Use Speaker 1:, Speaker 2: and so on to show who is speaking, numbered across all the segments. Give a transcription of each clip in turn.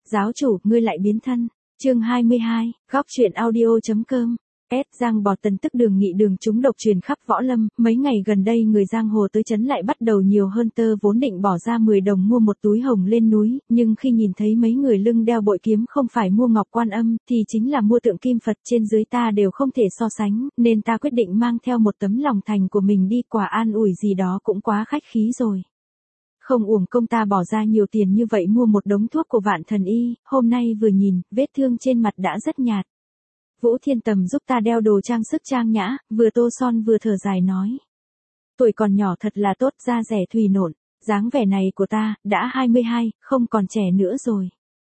Speaker 1: giáo chủ, ngươi lại biến thân. Chương 22, góc truyện audio.com. Giang Bò Tần tức Đường Nghị Đường trúng độc truyền khắp võ lâm, mấy ngày gần đây người giang hồ tới trấn lại bắt đầu nhiều hơn, tơ vốn định bỏ ra 10 đồng mua một túi hồng lên núi, nhưng khi nhìn thấy mấy người lưng đeo bội kiếm không phải mua ngọc quan âm, thì chính là mua tượng kim Phật, trên dưới ta đều không thể so sánh, nên ta quyết định mang theo một tấm lòng thành của mình đi, quả an ủi gì đó cũng quá khách khí rồi. Không uổng công ta bỏ ra nhiều tiền như vậy mua một đống thuốc của Vạn Thần Y, hôm nay vừa nhìn, vết thương trên mặt đã rất nhạt. Vũ Thiên Tầm giúp ta đeo đồ trang sức trang nhã, vừa tô son vừa thở dài nói. Tuổi còn nhỏ thật là tốt, da rẻ thùy nộn, dáng vẻ này của ta, đã 22, không còn trẻ nữa rồi.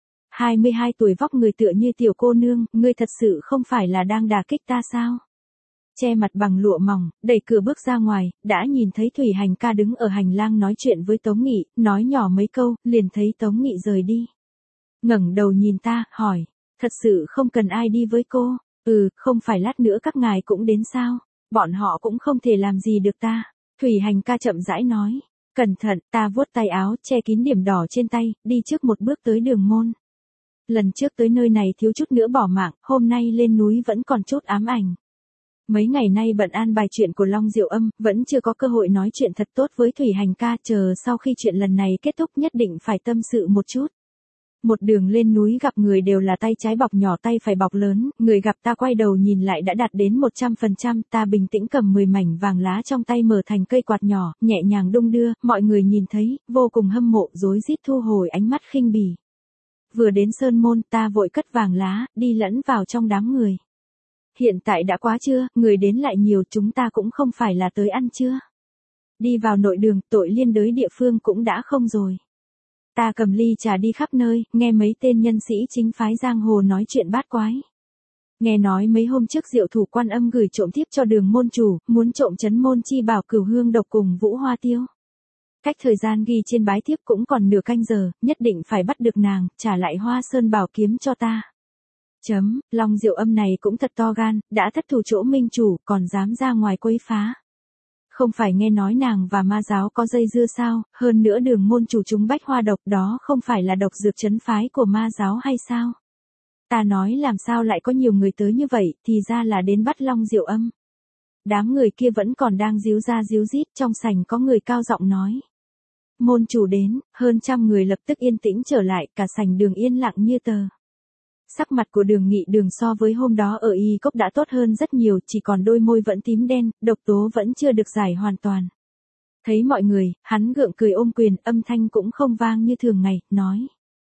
Speaker 1: 22 tuổi vóc người tựa như tiểu cô nương, ngươi thật sự không phải là đang đả kích ta sao? Che mặt bằng lụa mỏng, đẩy cửa bước ra ngoài, đã nhìn thấy Thủy Hành ca đứng ở hành lang nói chuyện với Tống Nghị, nói nhỏ mấy câu, liền thấy Tống Nghị rời đi. Ngẩng đầu nhìn ta, hỏi. Thật sự không cần ai đi với cô? Không phải lát nữa các ngài cũng đến sao? Bọn họ cũng không thể làm gì được ta. Thủy Hành ca chậm rãi nói. Cẩn thận, ta vuốt tay áo, che kín điểm đỏ trên tay, đi trước một bước tới Đường Môn. Lần trước tới nơi này thiếu chút nữa bỏ mạng, hôm nay lên núi vẫn còn chút ám ảnh. Mấy ngày nay bận an bài chuyện của Long Diệu Âm, vẫn chưa có cơ hội nói chuyện thật tốt với Thủy Hành ca, chờ sau khi chuyện lần này kết thúc nhất định phải tâm sự một chút. Một đường lên núi gặp người đều là tay trái bọc nhỏ tay phải bọc lớn, người gặp ta quay đầu nhìn lại đã đạt đến 100%, ta bình tĩnh cầm 10 mảnh vàng lá trong tay mở thành cây quạt nhỏ, nhẹ nhàng đung đưa, mọi người nhìn thấy, vô cùng hâm mộ, rối rít thu hồi ánh mắt khinh bỉ. Vừa đến Sơn Môn, ta vội cất vàng lá, đi lẫn vào trong đám người. Hiện tại đã quá trưa, người đến lại nhiều, chúng ta cũng không phải là tới ăn trưa. Đi vào nội đường, tội liên đới địa phương cũng đã không rồi. Ta cầm ly trà đi khắp nơi, nghe mấy tên nhân sĩ chính phái giang hồ nói chuyện bát quái. Nghe nói mấy hôm trước Diệu Thủ Quan Âm gửi trộm thiếp cho Đường môn chủ, muốn trộm trấn môn chi bảo Cửu Hương độc cùng Vũ Hoa Tiêu. Cách thời gian ghi trên bái thiếp cũng còn nửa canh giờ, nhất định phải bắt được nàng, trả lại Hoa Sơn bảo kiếm cho ta. Long Diệu Âm này cũng thật to gan, đã thất thủ chỗ minh chủ, còn dám ra ngoài quấy phá. Không phải nghe nói nàng và ma giáo có dây dưa sao, hơn nữa Đường môn chủ chúng bách hoa độc đó không phải là độc dược trấn phái của ma giáo hay sao? Ta nói làm sao lại có nhiều người tới như vậy, thì ra là đến bắt Long Diệu Âm. Đám người kia vẫn còn đang díu ra díu dít, trong sảnh có người cao giọng nói. Môn chủ đến, hơn trăm người lập tức yên tĩnh trở lại, cả sảnh đường yên lặng như tờ. Sắc mặt của Đường Nghị Đường so với hôm đó ở Y Cốc đã tốt hơn rất nhiều, chỉ còn đôi môi vẫn tím đen, độc tố vẫn chưa được giải hoàn toàn. Thấy mọi người, hắn gượng cười ôm quyền, âm thanh cũng không vang như thường ngày, nói.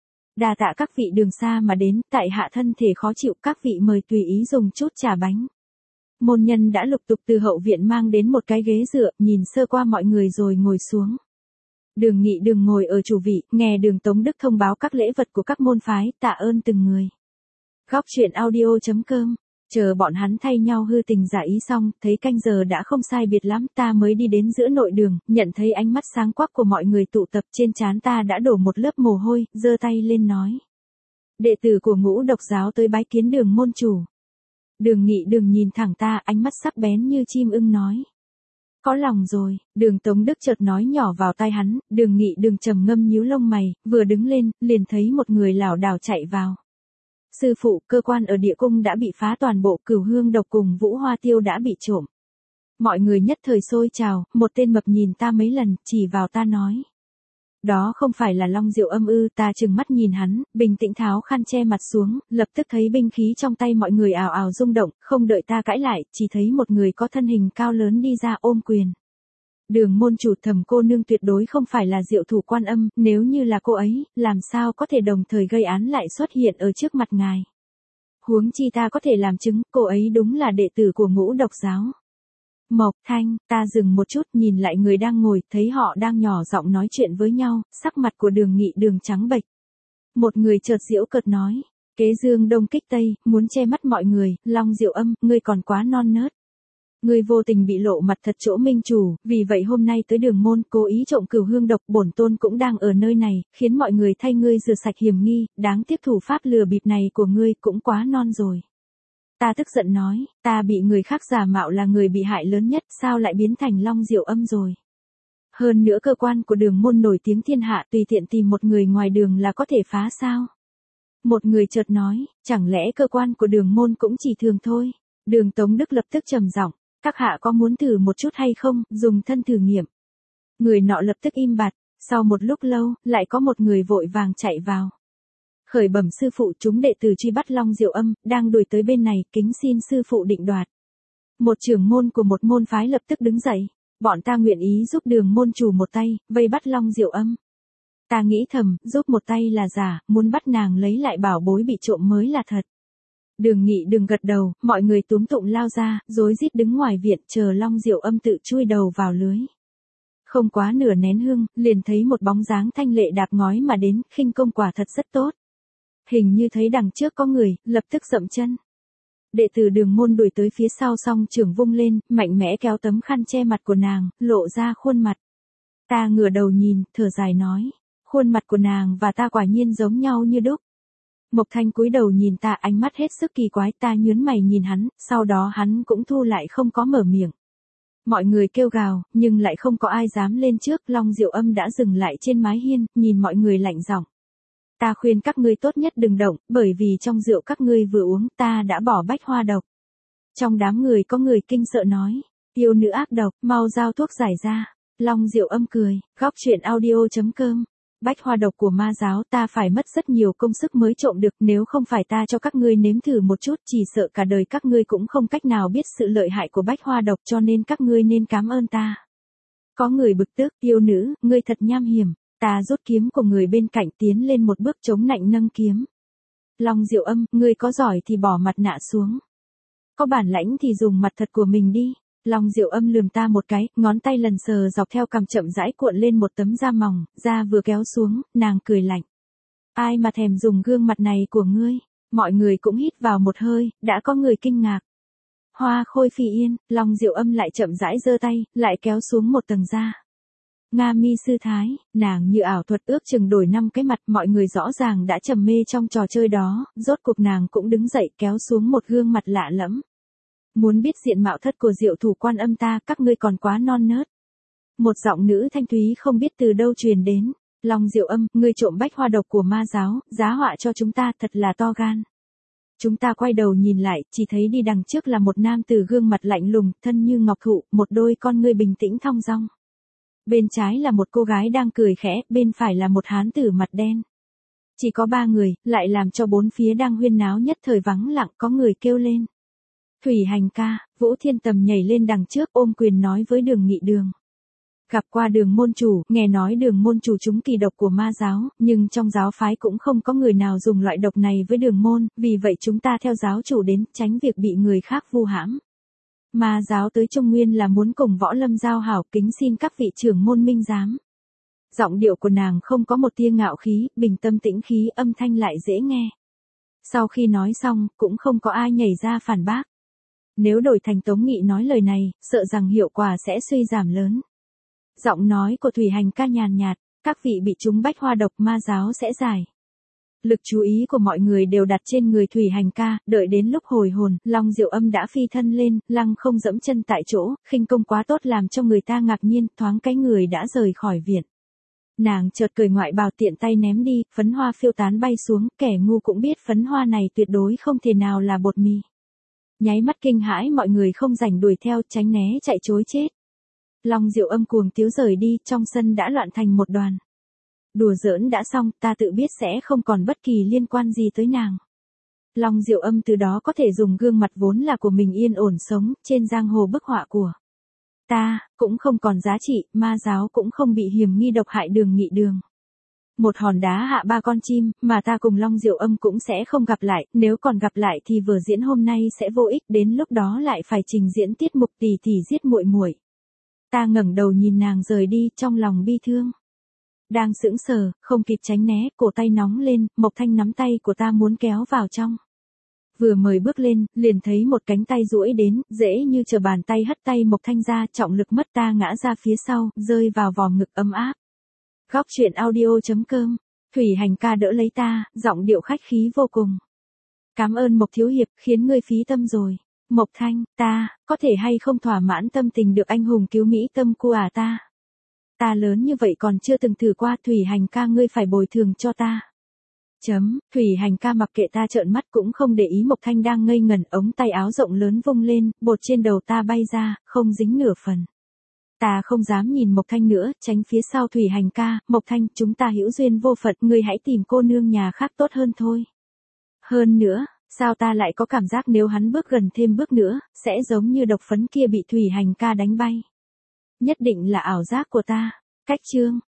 Speaker 1: Đa tạ các vị đường xa mà đến, tại hạ thân thể khó chịu, các vị mời tùy ý dùng chút trà bánh. Môn nhân đã lục tục từ hậu viện mang đến một cái ghế dựa, nhìn sơ qua mọi người rồi ngồi xuống. Đường Nghị Đường ngồi ở chủ vị, nghe Đường Tống Đức thông báo các lễ vật của các môn phái, tạ ơn từng người. Góc truyện audio.com. Chờ bọn hắn thay nhau hư tình giả ý xong, thấy canh giờ đã không sai biệt lắm, ta mới đi đến giữa nội đường, nhận thấy ánh mắt sáng quắc của mọi người tụ tập, trên trán ta đã đổ một lớp mồ hôi, giơ tay lên nói. Đệ tử của Ngũ Độc giáo tới bái kiến Đường môn chủ. Đường Nghị Đường nhìn thẳng ta, ánh mắt sắc bén như chim ưng nói. Có lòng rồi, Đường Tống Đức chợt nói nhỏ vào tai hắn, Đường Nghị Đường trầm ngâm nhíu lông mày, vừa đứng lên, liền thấy một người lảo đảo chạy vào. Sư phụ, cơ quan ở địa cung đã bị phá, toàn bộ Cửu Hương độc cùng Vũ Hoa Tiêu đã bị trộm. Mọi người nhất thời xôi trào, một tên mập nhìn ta mấy lần, chỉ vào ta nói. Đó không phải là Long Diệu Âm ư? Ta trừng mắt nhìn hắn, bình tĩnh tháo khăn che mặt xuống, lập tức thấy binh khí trong tay mọi người ào ào rung động, không đợi ta cãi lại, chỉ thấy một người có thân hình cao lớn đi ra ôm quyền. Đường môn chủ, Thẩm cô nương tuyệt đối không phải là Diệu Thủ Quan Âm, nếu như là cô ấy, làm sao có thể đồng thời gây án lại xuất hiện ở trước mặt ngài. Huống chi ta có thể làm chứng, cô ấy đúng là đệ tử của Ngũ Độc giáo. Mộc Thanh, ta dừng một chút nhìn lại người đang ngồi, thấy họ đang nhỏ giọng nói chuyện với nhau, sắc mặt của Đường Nghị Đường trắng bệch. Một người chợt giễu cợt nói, kế dương đông kích tây, muốn che mắt mọi người, Long Diệu Âm, ngươi còn quá non nớt. Ngươi vô tình bị lộ mặt thật chỗ minh chủ, vì vậy hôm nay tới Đường môn, cố ý trộm Cửu Hương độc, bổn tôn cũng đang ở nơi này, khiến mọi người thay ngươi rửa sạch hiểm nghi, đáng tiếc thủ pháp lừa bịp này của ngươi cũng quá non rồi. Ta tức giận nói, ta bị người khác giả mạo là người bị hại lớn nhất, sao lại biến thành Long Diệu Âm rồi. Hơn nữa cơ quan của Đường môn nổi tiếng thiên hạ, tùy tiện tìm một người ngoài đường là có thể phá sao. Một người chợt nói, chẳng lẽ cơ quan của Đường môn cũng chỉ thường thôi. Đường Tống Đức lập tức trầm giọng, các hạ có muốn thử một chút hay không, dùng thân thử nghiệm. Người nọ lập tức im bặt, sau một lúc lâu, lại có một người vội vàng chạy vào. Khởi bẩm sư phụ, chúng đệ tử truy bắt Long Diệu Âm, đang đuổi tới bên này, kính xin sư phụ định đoạt. Một trưởng môn của một môn phái lập tức đứng dậy, bọn ta nguyện ý giúp Đường môn chủ một tay, vây bắt Long Diệu Âm. Ta nghĩ thầm, giúp một tay là giả, muốn bắt nàng lấy lại bảo bối bị trộm mới là thật. Đường Nghị đừng gật đầu, mọi người túm tụng lao ra, rối rít đứng ngoài viện chờ Long Diệu Âm tự chui đầu vào lưới. Không quá nửa nén hương, liền thấy một bóng dáng thanh lệ đạp ngói mà đến, khinh công quả thật rất tốt. Hình như thấy đằng trước có người, lập tức dậm chân. Đệ tử Đường môn đuổi tới phía sau, song trưởng vung lên, mạnh mẽ kéo tấm khăn che mặt của nàng, lộ ra khuôn mặt. Ta ngửa đầu nhìn, thở dài nói, khuôn mặt của nàng và ta quả nhiên giống nhau như đúc. Mộc Thanh cúi đầu nhìn ta, ánh mắt hết sức kỳ quái, ta nhướng mày nhìn hắn, sau đó hắn cũng thu lại không có mở miệng. Mọi người kêu gào, nhưng lại không có ai dám lên trước. Long Diệu Âm đã dừng lại trên mái hiên, nhìn mọi người lạnh giọng. Ta khuyên các ngươi tốt nhất đừng động, bởi vì trong rượu các ngươi vừa uống ta đã bỏ bách hoa độc. Trong đám người có người kinh sợ nói, yêu nữ ác độc, mau giao thuốc giải ra. Long Diệu Âm cười, góc truyện audio.com. Bách hoa độc của ma giáo ta phải mất rất nhiều công sức mới trộm được, nếu không phải ta cho các ngươi nếm thử một chút, chỉ sợ cả đời các ngươi cũng không cách nào biết sự lợi hại của bách hoa độc, cho nên các ngươi nên cảm ơn ta. Có người bực tức, yêu nữ, ngươi thật nham hiểm. Ta rút kiếm của người bên cạnh tiến lên một bước chống nạnh nâng kiếm. Long Diệu Âm, ngươi có giỏi thì bỏ mặt nạ xuống. Có bản lãnh thì dùng mặt thật của mình đi. Long Diệu Âm lườm ta một cái, ngón tay lần sờ dọc theo cằm chậm rãi cuộn lên một tấm da mỏng, da vừa kéo xuống, nàng cười lạnh. Ai mà thèm dùng gương mặt này của ngươi? Mọi người cũng hít vào một hơi, đã có người kinh ngạc. Hoa khôi phi yên, Long Diệu Âm lại chậm rãi giơ tay, lại kéo xuống một tầng da. Nga mi sư thái, nàng như ảo thuật ước chừng đổi 5 cái mặt, mọi người rõ ràng đã trầm mê trong trò chơi đó, rốt cuộc nàng cũng đứng dậy kéo xuống một gương mặt lạ lẫm. Muốn biết diện mạo thất của Diệu Thủ Quan Âm ta, các ngươi còn quá non nớt. Một giọng nữ thanh thúy không biết từ đâu truyền đến. Long Diệu Âm, ngươi trộm bách hoa độc của ma giáo, giá họa cho chúng ta, thật là to gan. Chúng ta quay đầu nhìn lại, chỉ thấy đi đằng trước là một nam tử gương mặt lạnh lùng, thân như ngọc thụ, một đôi con ngươi bình tĩnh thong dong. Bên trái là một cô gái đang cười khẽ, bên phải là một hán tử mặt đen. Chỉ có 3 người, lại làm cho bốn phía đang huyên náo nhất thời vắng lặng, có người kêu lên. Thủy Hành ca, Vũ Thiên Tầm nhảy lên đằng trước ôm quyền nói với Đường Nghị Đường. Gặp qua Đường môn chủ, nghe nói Đường môn chủ trúng kỳ độc của ma giáo, nhưng trong giáo phái cũng không có người nào dùng loại độc này với Đường môn, vì vậy chúng ta theo giáo chủ đến, tránh việc bị người khác vu hãm. Ma giáo tới Trung Nguyên là muốn cùng Võ Lâm giao hảo, kính xin các vị trưởng môn minh giám. Giọng điệu của nàng không có một tia ngạo khí, bình tâm tĩnh khí, âm thanh lại dễ nghe. Sau khi nói xong, cũng không có ai nhảy ra phản bác. Nếu đổi thành Tống Nghị nói lời này, sợ rằng hiệu quả sẽ suy giảm lớn. Giọng nói của Thủy Hành ca nhàn nhạt, các vị bị trúng bách hoa độc ma giáo sẽ giải. Lực chú ý của mọi người đều đặt trên người Thủy Hành ca, đợi đến lúc hồi hồn, Long Diệu Âm đã phi thân lên, lăng không dẫm chân tại chỗ, khinh công quá tốt làm cho người ta ngạc nhiên, thoáng cái người đã rời khỏi viện. Nàng chợt cười ngoại bào tiện tay ném đi, phấn hoa phiêu tán bay xuống, kẻ ngu cũng biết phấn hoa này tuyệt đối không thể nào là bột mì. Nháy mắt kinh hãi mọi người không rảnh đuổi theo, tránh né chạy trối chết. Long Diệu Âm cuồng tiếu rời đi, trong sân đã loạn thành một đoàn. Đùa giỡn đã xong, ta tự biết sẽ không còn bất kỳ liên quan gì tới nàng. Long Diệu Âm từ đó có thể dùng gương mặt vốn là của mình yên ổn sống, trên giang hồ bức họa của ta, cũng không còn giá trị, ma giáo cũng không bị hiểm nghi độc hại Đường Nghị Đường. Một hòn đá hạ 3 con chim, mà ta cùng Long Diệu Âm cũng sẽ không gặp lại, nếu còn gặp lại thì vở diễn hôm nay sẽ vô ích, đến lúc đó lại phải trình diễn tiết mục tỷ tỷ giết muội muội. Ta ngẩng đầu nhìn nàng rời đi, trong lòng bi thương. Đang sững sờ, không kịp tránh né, cổ tay nóng lên, Mộc Thanh nắm tay của ta muốn kéo vào trong. Vừa mời bước lên, liền thấy một cánh tay duỗi đến, dễ như trở bàn tay hất tay Mộc Thanh ra, trọng lực mất ta ngã ra phía sau, rơi vào vòng ngực ấm áp. Góc truyện audio.com, Thủy Hành ca đỡ lấy ta, giọng điệu khách khí vô cùng. Cảm ơn Mộc thiếu hiệp, khiến ngươi phí tâm rồi. Mộc Thanh, ta, có thể hay không thỏa mãn tâm tình được anh hùng cứu Mỹ tâm của ta? Ta lớn như vậy còn chưa từng thử qua, Thủy Hành ca ngươi phải bồi thường cho ta. Thủy Hành ca mặc kệ ta trợn mắt cũng không để ý Mộc Thanh đang ngây ngẩn, ống tay áo rộng lớn vung lên, bột trên đầu ta bay ra, không dính nửa phần. Ta không dám nhìn Mộc Thanh nữa, tránh phía sau Thủy Hành ca, Mộc Thanh, chúng ta hữu duyên vô phận, ngươi hãy tìm cô nương nhà khác tốt hơn thôi. Hơn nữa, sao ta lại có cảm giác nếu hắn bước gần thêm bước nữa, sẽ giống như độc phấn kia bị Thủy Hành ca đánh bay. Nhất định là ảo giác của ta. Cách chương